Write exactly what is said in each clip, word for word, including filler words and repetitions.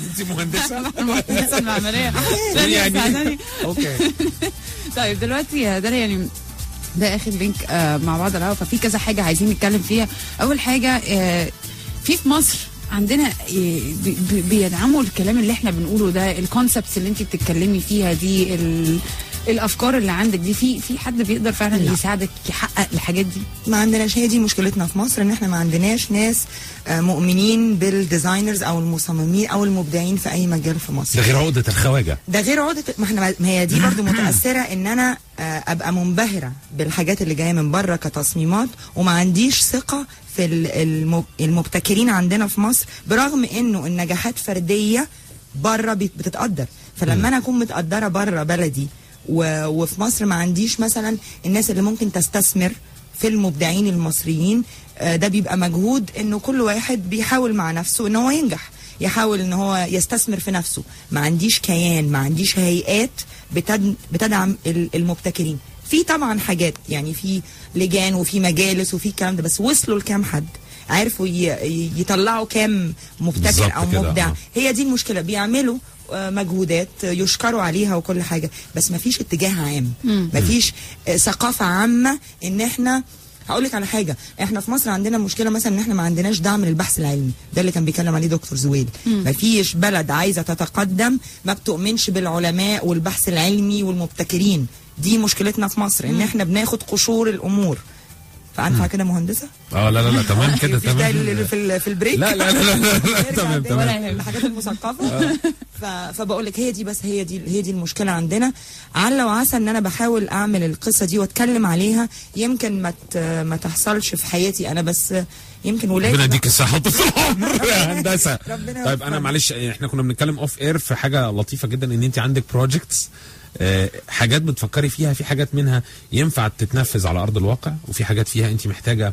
انت مهندسه المهندسه المعماريه يعني اوكي. طيب دلوقتي يا داليا يعني ده اخر لينك آه مع بعض الهوا، ففي كذا حاجه عايزين نتكلم فيها. اول حاجه آه في في مصر عندنا بي بيدعموا الكلام اللي احنا بنقوله ده، الكونسبتس اللي انت بتتكلمي فيها دي، الافكار اللي عندك دي، في في حد بيقدر فعلا لا. يساعدك يحقق الحاجات دي؟ ما عندناش. هي دي مشكلتنا في مصر، ان احنا ما عندناش ناس مؤمنين بالديزاينرز او المصممين او المبدعين في اي مجال في مصر. ده غير عقده الخواجه، ده غير عقده. ما احنا ما هي دي برضو متاثره ان انا ابقى منبهره بالحاجات اللي جايه من بره كتصميمات، وما عنديش ثقه في المبتكرين عندنا في مصر، برغم انه النجاحات فرديه بره بتتقدر. فلما انا اكون متقدره بره بلدي وفي مصر ما عنديش مثلا الناس اللي ممكن تستثمر في المبدعين المصريين، ده بيبقى مجهود انه كل واحد بيحاول مع نفسه ان هو ينجح، يحاول ان هو يستثمر في نفسه. ما عنديش كيان، ما عنديش هيئات بتدعم المبتكرين. في طبعا حاجات يعني، في لجان وفي مجالس وفي الكلام ده، بس وصلوا لكام حد؟ عرفوا يطلعوا كام مبتكر او مبدع؟ هي دي المشكله. بيعملوا مجهودات يشكروا عليها وكل حاجه، بس ما فيش اتجاه عام، ما فيش ثقافه عامه. ان احنا هقول لك على حاجه، احنا في مصر عندنا مشكله مثلا ان احنا ما عندناش دعم للبحث العلمي، ده اللي كان بيتكلم عليه دكتور زويل. ما فيش بلد عايزه تتقدم ما بتؤمنش بالعلماء والبحث العلمي والمبتكرين. دي مشكلتنا في مصر، ان احنا بناخد قشور الامور. فعارفه كده مهندسه؟ اه لا لا لا تمام كده تمام. في في البريك لا لا لا لا, لا تمام تمام. الحاجات المثقفه. فبقول لك هي دي، بس هي دي هي دي المشكله عندنا. على وعسى ان انا بحاول اعمل القصه دي واتكلم عليها، يمكن ما ما تحصلش في حياتي انا، بس يمكن ولادي. ربنا يديك الصحه طول العمر يا هندسه. طيب انا معلش، احنا كنا بنتكلم اوف اير في حاجه لطيفه جدا، ان انت عندك بروجكتس، أه حاجات بتفكري فيها، في حاجات منها ينفع تتنفذ على ارض الواقع، وفي حاجات فيها انت محتاجه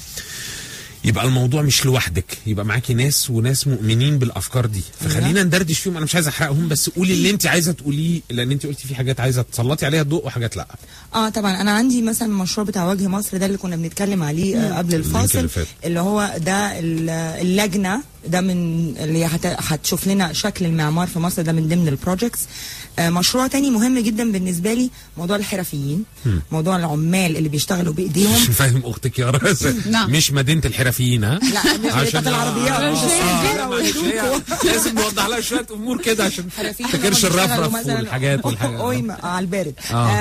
يبقى الموضوع مش لوحدك، يبقى معاكي ناس وناس مؤمنين بالافكار دي. فخلينا ندردش فيهم، انا مش عايزه احرقهم، بس قولي اللي انت عايزه تقوليه، لان انت قلتي في حاجات عايزه تسلطي عليها الضوء وحاجات لا. اه طبعا انا عندي مثلا المشروع بتاع وجه مصر ده اللي كنا بنتكلم عليه آه قبل الفاصل، اللي, اللي هو ده اللجنه ده من اللي هتشوف لنا شكل المعمار في مصر، ده من ضمن البروجكتس. آه مشروع تاني مهم جدا بالنسبه لي، موضوع الحرفيين، م. موضوع العمال اللي بيشتغلوا بايديهم. مش فاهم اختك يا راس. مش مدينه الحرفيين، ها؟ لا مش عشان العربيات. لازم نوضح لها شويه امور كده عشان تكرش الرفرف والحاجات والحاجات. قويمه على البارد،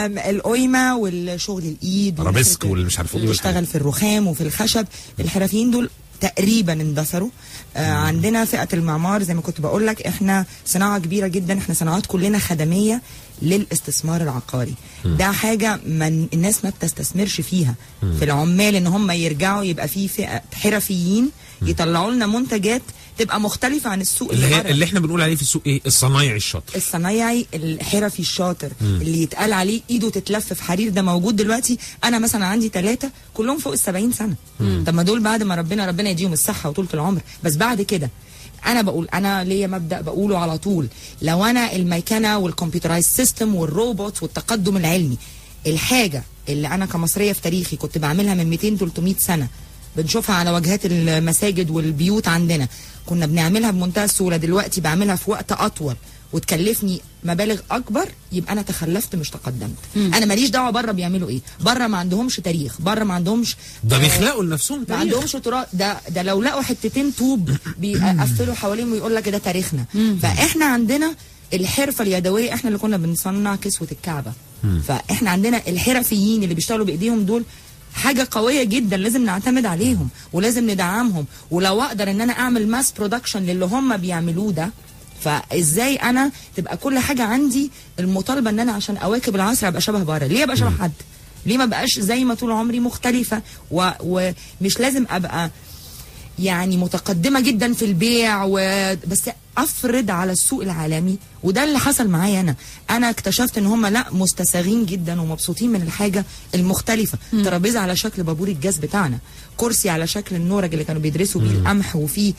القويمه والشغل الايد ارابيسك واللي مش عارف ايه، بيشتغل في الرخام وفي الخشب. الحرفيين دول تقريبا اندثروا. آه عندنا فئة المعمار زي ما كنت بقول لك، احنا صناعة كبيرة جدا، احنا صناعات كلنا خدمية للاستثمار العقاري. م. ده حاجة من الناس ما بتستثمرش فيها. م. في العمال ان هم يرجعوا يبقى في فئة حرفيين يطلعوا لنا منتجات تبقى مختلفة عن السوق اللي, اللي, اللي احنا بنقول عليه في السوق ايه؟ الصنايعي الشاطر، الصنايعي الحرفي الشاطر. م. اللي يتقال عليه ايده تتلف في حرير، ده موجود دلوقتي. انا مثلا عندي ثلاثة كلهم فوق السبعين سنة. م. طب ما دول بعد ما ربنا ربنا يديهم الصحة وطولة العمر، بس بعد كده انا بقول، انا ليا مبدأ بقوله على طول، لو انا الميكنة والكمبيوترايز سيستم والروبوت والتقدم العلمي، الحاجة اللي انا كمصرية في تاريخي كنت بعملها من مئتين ثلاثمئة سنة بنشوفها على واجهات المساجد والبيوت عندنا، كنا بنعملها بمنتهى السهوله، دلوقتي بعملها في وقت اطول وتكلفني مبالغ اكبر، يبقى انا تخلفت مش تقدمت. مم. انا ماليش دعوه بره بيعملوا ايه، بره ما عندهمش تاريخ، بره ما عندهمش، ده بيخلقوا لنفسهم تاريخ، ما عندهمش تراث. ده ده لو لقوا حتتين طوب بيقفلوا حواليهم ويقول لك ده تاريخنا. مم. فاحنا عندنا الحرفه اليدويه، احنا اللي كنا بنصنع كسوه الكعبه. مم. فاحنا عندنا الحرفيين اللي بيشتغلوا بايديهم دول حاجة قوية جدا، لازم نعتمد عليهم ولازم ندعمهم. ولو اقدر ان انا اعمل ماس برودكشن للي هم بيعملوه ده، فازاي انا تبقى كل حاجة عندي المطالبة ان انا عشان اواكب العصر ابقى شبه بره؟ ليه ابقى شبه حد؟ ليه ما بقاش زي ما طول عمري مختلفة؟ و... ومش لازم ابقى يعني متقدمة جدا في البيع و... بس افرض على السوق العالمي. وده اللي حصل معايا انا انا اكتشفت ان هم لا مستساغين جدا ومبسوطين من الحاجه المختلفه. ترابيزه على شكل بابور الجاز بتاعنا، كرسي على شكل النورج اللي كانوا بيدرسوا بيه القمح، وفيه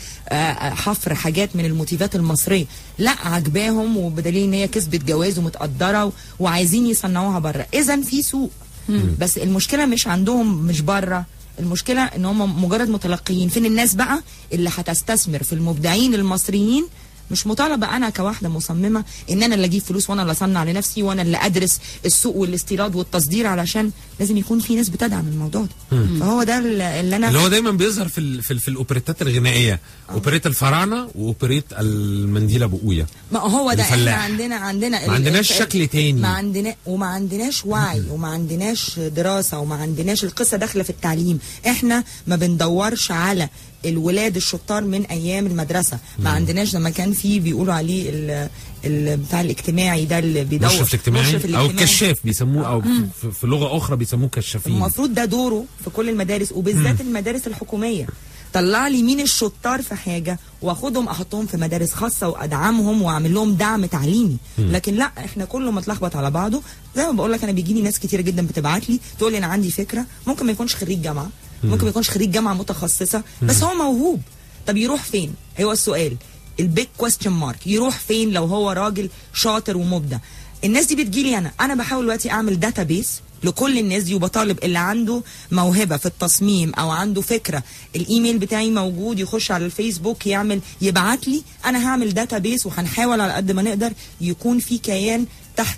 حفر حاجات من الموتيفات المصريه، لا عجباهم، وبدليل ان هي كسبت جواز ومتقدره و... وعايزين يصنعوها بره. اذا في سوق. مم. بس المشكله مش عندهم، مش بره، المشكله ان هم مجرد متلقيين. فين الناس بقى اللي هتستثمر في المبدعين المصريين مش مطالبه انا كواحده مصممه ان انا اللي اجيب فلوس وانا اللي اصنع لنفسي وانا اللي ادرس السوق والاستيراد والتصدير، علشان لازم يكون في ناس بتدعم الموضوع ده. مم. فهو ده اللي انا اللي هو دايما بيظهر في ال في, ال في الاوبريتات الغنائيه، أوه. اوبريت الفراعنه واوبريت المنديل ابو قويه. ما هو ده الفلاح. احنا عندنا عندنا ما عندناش شكل تاني، ما عندنا وما عندناش وعي وما عندناش دراسه وما عندناش القصه داخله في التعليم. احنا ما بندورش على الولاد الشطار من ايام المدرسه، ما مم. عندناش لما كان في بيقولوا عليه ال بتاع الاجتماعي ده اللي بيدور مشرف الاجتماعي او الكشاف بيسموه، او مم. في لغه اخرى بيسموه كشافين. المفروض ده دوره في كل المدارس وبالذات مم. المدارس الحكوميه. طلع لي مين الشطار في حاجه واخدهم احطهم في مدارس خاصه وادعمهم واعمل لهم دعم تعليمي. مم. لكن لا، احنا كله متلخبط على بعضه. زي ما بقول لك، انا بيجيني ناس كتير جدا بتبعت لي تقول لي انا عندي فكره، ممكن ما يكونش خريج جامعه، ممكن ما يكونش خريج جامعه متخصصه، بس هو موهوب. طب يروح فين؟ هو السؤال البيج كويستشن مارك، يروح فين لو هو راجل شاطر ومبدع؟ الناس دي بتجيلي انا انا بحاول دلوقتي اعمل داتابيس لكل الناس دي، وبطالب اللي عنده موهبه في التصميم او عنده فكره، الايميل بتاعي موجود، يخش على الفيسبوك يعمل يبعت لي، انا هعمل داتابيس وهنحاول على قد ما نقدر يكون في كيان تحت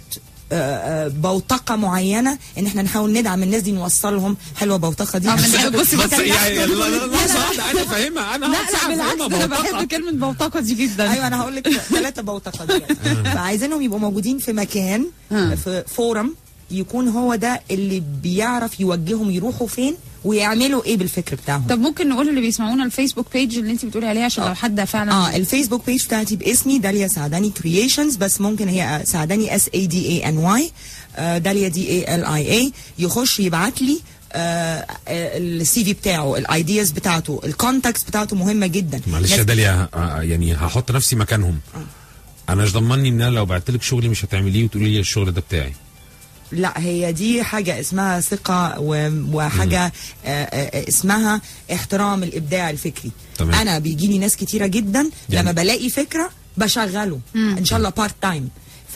بوتقه معينه ان احنا نحاول ندعم الناس دي، نوصلهم. حلوه بوتقه دي. بصي بس يعني لحظه، انا فاهمها انا لا لا بالعكس، انا بحب كلمه بوتقه دي جدا. ايوه انا هقول لك ثلاثه بوتقه دي. فعايزينهم يبقوا موجودين في مكان، في فورم يكون هو ده اللي بيعرف يوجههم يروحوا فين ويعملوا ايه بالفكر بتاعهم. طب ممكن نقول اللي بيسمعونا الفيسبوك بيج اللي انت بتقولي عليها، عشان لو حد فعلا اه الفيسبوك بيج بتاعتي باسمي داليا سعداني كرييشنز، بس ممكن هي سعداني اس اي دي اي ان واي، داليا دي اي ال اي اي، يخش يبعت لي السي في بتاعه، الايدياز بتاعته، الكونتاكتس بتاعته مهمه جدا. معلش يا داليا، يعني هحط نفسي مكانهم. آه. انا مش ضمني ان انا لو بعت لك شغلي مش هتعمليه وتقولي لي الشغل ده بتاعي. لا، هي دي حاجة اسمها ثقة وحاجة آه اسمها احترام الإبداع الفكري. تمام. أنا بيجي لي ناس كتيرة جدا يعني لما بلاقي فكرة بشغله مم. إن شاء الله بارت تايم،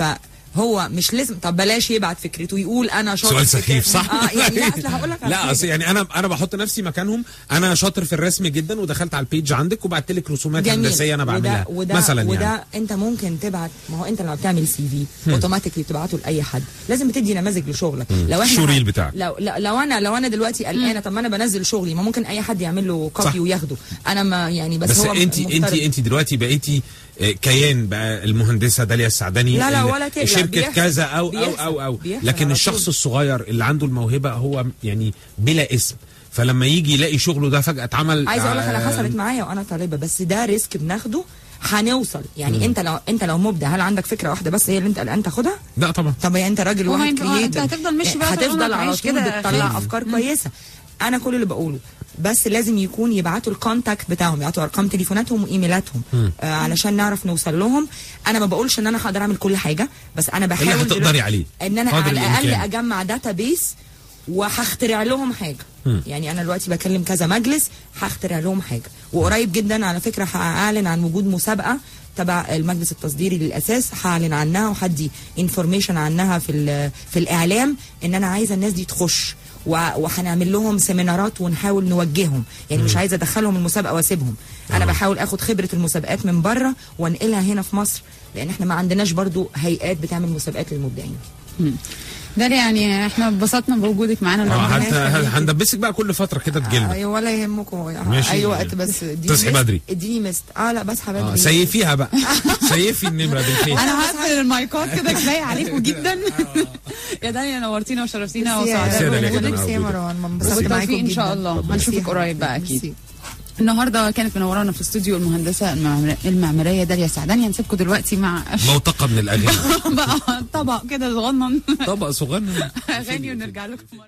فهو مش لازم طب بلاش يبعت فكرته يقول أنا شاطر. سؤال سخيف صح؟ اه يعني لا أصل هقول لك لا أصل يعني أنا أنا بحط نفسي مكانهم. أنا شاطر في الرسم جدا ودخلت على البيج عندك وبعت لك رسومات هندسية أنا بعملها وده وده مثلا وده يعني. أنت ممكن تبعت، ما هو أنت لما بتعمل سي في اوتوماتيكلي بتبعته لأي حد، لازم تدي نماذج لشغلك. لو احنا الشوريل بتاعك، لو لو انا لو انا دلوقتي قلقانه، طب ما انا بنزل شغلي، ما ممكن اي حد يعمل له كوبي وياخده. انا ما يعني بس, بس هو انت انت انت دلوقتي بقيتي كيان بقى، المهندسه داليا السعداني لا لا ولا شركه كذا او او او او لكن الشخص الصغير اللي عنده الموهبه هو يعني بلا اسم، فلما يجي يلاقي شغله ده فجاه اتعمل. عايز اقول لك انا حصلت معايا وانا طالبه، بس ده ريسك بناخده هنوصل يعني. مم. انت لو انت لو مبدع، هل عندك فكره واحده بس هي اللي انت قلقان تاخدها؟ لا طبعا. طب يعني انت راجل واحد كرييتيف، هتفضل ماشي بقى، هتفضل على طول بتطلع افكار مم. كويسه. انا كل اللي بقوله بس لازم يكون يبعتوا الكونتاكت بتاعهم، يعطوا ارقام تليفوناتهم وايميلاتهم آه علشان نعرف نوصل لهم. انا ما بقولش ان انا هقدر اعمل كل حاجه، بس انا بحاول اللي هتقدري عليه ان انا على الاقل اجمع داتا بيس وهخترع لهم حاجه. م. يعني انا دلوقتي بكلم كذا مجلس، هخترع لهم حاجه. وقريب جدا على فكره هاعلن عن وجود مسابقه تبع المجلس التصديري للاساس، هعلن عنها وهدي انفورميشن عنها في في الاعلام، ان انا عايزه الناس دي تخش وهنعمل لهم سيمينارات ونحاول نوجههم. يعني م. مش عايزه ادخلهم المسابقه واسيبهم. أوه. انا بحاول اخد خبره المسابقات من بره وانقلها هنا في مصر، لان احنا ما عندناش برضو هيئات بتعمل مسابقات للمبدعين. ده يعني احنا اتبسطنا بوجودك معانا. هندبسك بقى كل فتره كده تجيلنا. ايوه ولا يهمكم اي وقت، بس تصحي بدري، اديني مست. اه لا بصحى بدري. آه سيفيها بقى سيفي النمره دي. انا هقفل المايكات كده، كفايه عليكم جدا. يا داليا نورتينا وشرفتينا وسعداء بالتوفيق ان شاء الله. هنشوفك قريب بقى اكيد. النهارده كانت منورانا في الاستوديو المهندسه المعماريه داليا سعداني. هنسيبكم دلوقتي مع موتقه من الاغاني بقى طبق كده صغنن طبق صغنن اغاني ونرجع لكم.